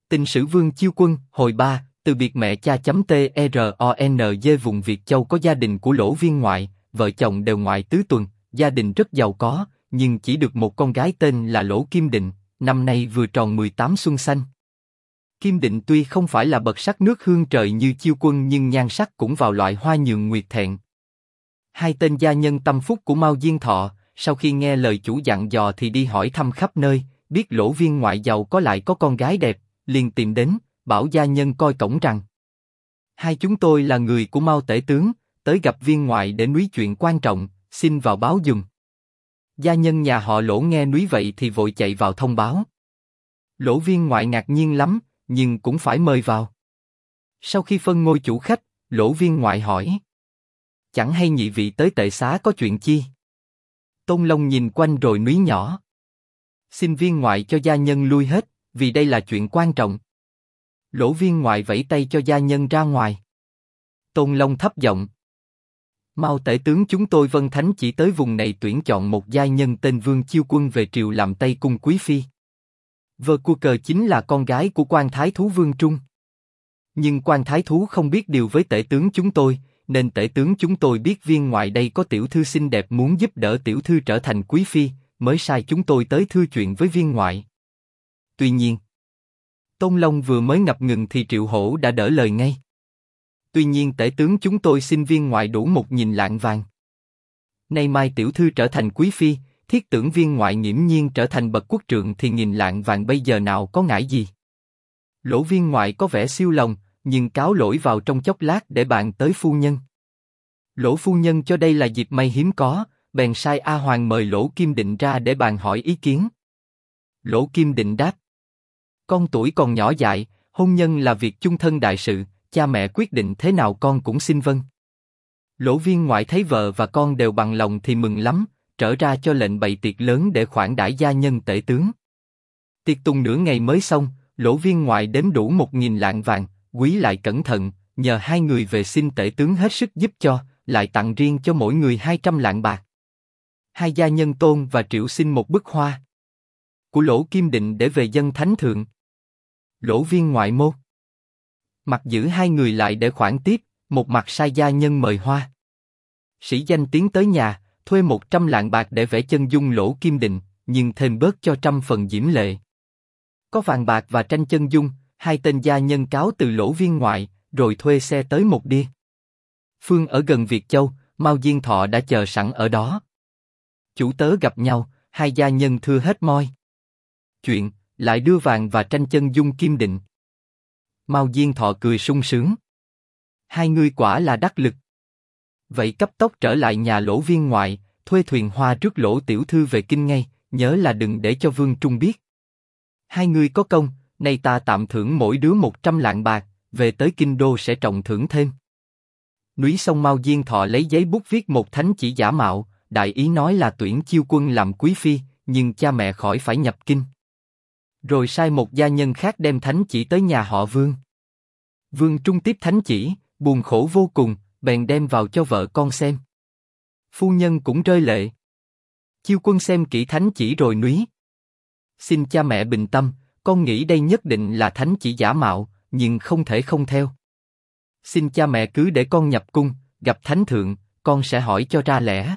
Tình sử Vương Chiêu Quân, hồi 3, từ biệt mẹ cha TRONG vùng Việt Châu có gia đình của Lỗ Viên ngoại, vợ chồng đều ngoại tứ tuần, gia đình rất giàu có, nhưng chỉ được một con gái tên là Lỗ Kim Định, năm nay vừa tròn 18 xuân xanh. Kim Định tuy không phải là bậc sắc nước hương trời như Chiêu Quân nhưng nhan sắc cũng vào loại hoa nhường nguyệt thẹn. Hai tên gia nhân tâm phúc của Mao Diên Thọ, sau khi nghe lời chủ dặn dò thì đi hỏi thăm khắp nơi, biết Lỗ Viên ngoại giàu có lại có con gái đẹp, liền tìm đến, bảo gia nhân coi cổng rằng: hai chúng tôi là người của Mao tể tướng, tới gặp viên ngoại để núi chuyện quan trọng, xin vào báo giùm. Gia nhân nhà họ Lỗ nghe núi vậy thì vội chạy vào thông báo. Lỗ Viên ngoại ngạc nhiên lắm, nhưng cũng phải mời vào. Sau khi phân ngôi chủ khách, Lỗ Viên ngoại hỏi: chẳng hay nhị vị tới tệ xá có chuyện chi? Tôn Long nhìn quanh rồi núi nhỏ: xin viên ngoại cho gia nhân lui hết, vì đây là chuyện quan trọng. Lỗ Viên ngoại vẫy tay cho gia nhân ra ngoài. Tôn Long thấp giọng: Mao tể tướng chúng tôi Vân Thánh chỉ tới vùng này tuyển chọn một giai nhân tên Vương Chiêu Quân về triều làm Tây Cung quý phi. Vợ của cờ chính là con gái của quan thái thú Vương Trung. Nhưng quan thái thú không biết điều với tể tướng chúng tôi, nên tể tướng chúng tôi biết viên ngoại đây có tiểu thư xinh đẹp muốn giúp đỡ tiểu thư trở thành quý phi, mới sai chúng tôi tới thưa chuyện với viên ngoại. Tuy nhiên, Tôn Long vừa mới ngập ngừng thì Triệu Hổ đã đỡ lời ngay. Tuy nhiên tể tướng chúng tôi xin viên ngoại đủ 1.000 lạng vàng. Nay mai tiểu thư trở thành quý phi, thiết tưởng viên ngoại nghiễm nhiên trở thành bậc quốc trượng thì 1.000 lạng vàng bây giờ nào có ngại gì. Lỗ viên ngoại có vẻ siêu lòng, nhưng cáo lỗi vào trong chốc lát để bàn tới phu nhân. Lỗ phu nhân cho đây là dịp may hiếm có, bèn sai A Hoàng mời Lỗ Kim Định ra để bàn hỏi ý kiến. Lỗ Kim Định đáp: con tuổi còn nhỏ dại, hôn nhân là việc chung thân đại sự, cha mẹ quyết định thế nào con cũng xin vâng. Lỗ viên ngoại thấy vợ và con đều bằng lòng thì mừng lắm, trở ra cho lệnh bày tiệc lớn để khoản đãi gia nhân tể tướng. Tiệc tùng nửa ngày mới xong, Lỗ viên ngoại đếm đủ 1.000 lạng vàng, quý lại cẩn thận, nhờ hai người về xin tể tướng hết sức giúp cho, lại tặng riêng cho mỗi người 200 lạng bạc. Hai gia nhân Tôn và Triệu xin một bức hoa của Lỗ Kim Định để về dâng thánh thượng. Lỗ viên ngoại mô mặt giữ hai người lại để khoản tiếp, một mặt sai gia nhân mời hoa. Sĩ danh tiến tới nhà, thuê 100 lạng bạc để vẽ chân dung Lỗ Kim Định, nhưng thêm bớt cho 100 phần diễm lệ. Có vàng bạc và tranh chân dung, hai tên gia nhân cáo từ Lỗ viên ngoại, rồi thuê xe tới một đia. Phương ở gần Việt Châu, Mao Diên Thọ đã chờ sẵn ở đó. Chủ tớ gặp nhau, hai gia nhân thưa hết moi chuyện, lại đưa vàng và tranh chân dung Kim Định. Mao Diên Thọ cười sung sướng: hai ngươi quả là đắc lực. Vậy cấp tốc trở lại nhà Lỗ viên ngoại, thuê thuyền hoa rước Lỗ tiểu thư về kinh ngay, nhớ là đừng để cho Vương Trung biết. Hai ngươi có công, nay ta tạm thưởng mỗi đứa 100 lạng bạc, về tới kinh đô sẽ trọng thưởng thêm. Núi sông Mao Diên Thọ lấy giấy bút viết một thánh chỉ giả mạo, đại ý nói là tuyển Chiêu Quân làm quý phi, nhưng cha mẹ khỏi phải nhập kinh. Rồi sai một gia nhân khác đem thánh chỉ tới nhà họ Vương. Vương Trung tiếp thánh chỉ, buồn khổ vô cùng, bèn đem vào cho vợ con xem. Phu nhân cũng rơi lệ. Chiêu Quân xem kỹ thánh chỉ rồi núi: xin cha mẹ bình tâm, con nghĩ đây nhất định là thánh chỉ giả mạo, nhưng không thể không theo. Xin cha mẹ cứ để con nhập cung, gặp thánh thượng, con sẽ hỏi cho ra lẽ.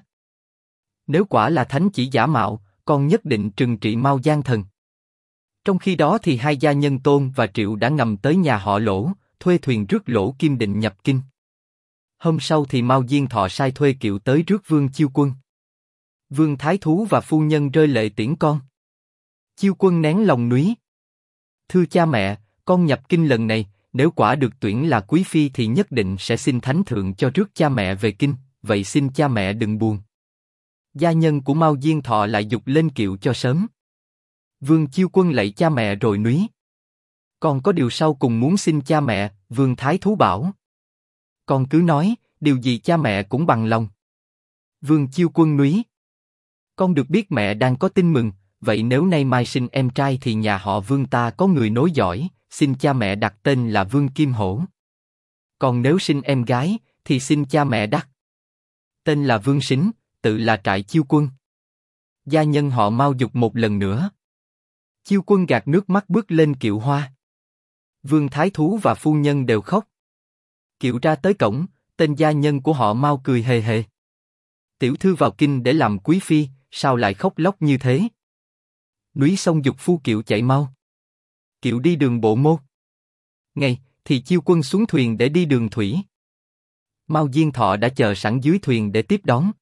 Nếu quả là thánh chỉ giả mạo, con nhất định trừng trị Mao Giang Thần. Trong khi đó thì hai gia nhân Tôn và Triệu đã ngầm tới nhà họ Lỗ, thuê thuyền rước Lỗ Kim Định nhập kinh. Hôm sau thì Mao Diên Thọ sai thuê kiệu tới rước Vương Chiêu Quân. Vương Thái Thú và phu nhân rơi lệ tiễn con. Chiêu Quân nén lòng núi: thưa cha mẹ, con nhập kinh lần này, nếu quả được tuyển là quý phi thì nhất định sẽ xin thánh thượng cho rước cha mẹ về kinh, vậy xin cha mẹ đừng buồn. Gia nhân của Mao Diên Thọ lại giục lên kiệu cho sớm. Vương Chiêu Quân lạy cha mẹ rồi núi: con có điều sau cùng muốn xin cha mẹ. Vương Thái Thú bảo: con cứ nói, điều gì cha mẹ cũng bằng lòng. Vương Chiêu Quân núi: con được biết mẹ đang có tin mừng, vậy nếu nay mai sinh em trai thì nhà họ Vương ta có người nối dõi, xin cha mẹ đặt tên là Vương Kim Hổ. Còn nếu sinh em gái, thì xin cha mẹ đặt tên là Vương Sính, tự là Trại Chiêu Quân. Gia nhân họ Mao giục một lần nữa. Chiêu Quân gạt nước mắt bước lên kiệu hoa. Vương Thái Thú và phu nhân đều khóc. Kiệu ra tới cổng, tên gia nhân của họ Mao cười hề hề. Tiểu thư vào kinh để làm quý phi, sao lại khóc lóc như thế? Núi sông giục phu kiệu chạy mau. Kiệu đi đường bộ mô. Ngay, thì chiêu quân xuống thuyền để đi đường thủy. Mao Diên Thọ đã chờ sẵn dưới thuyền để tiếp đón.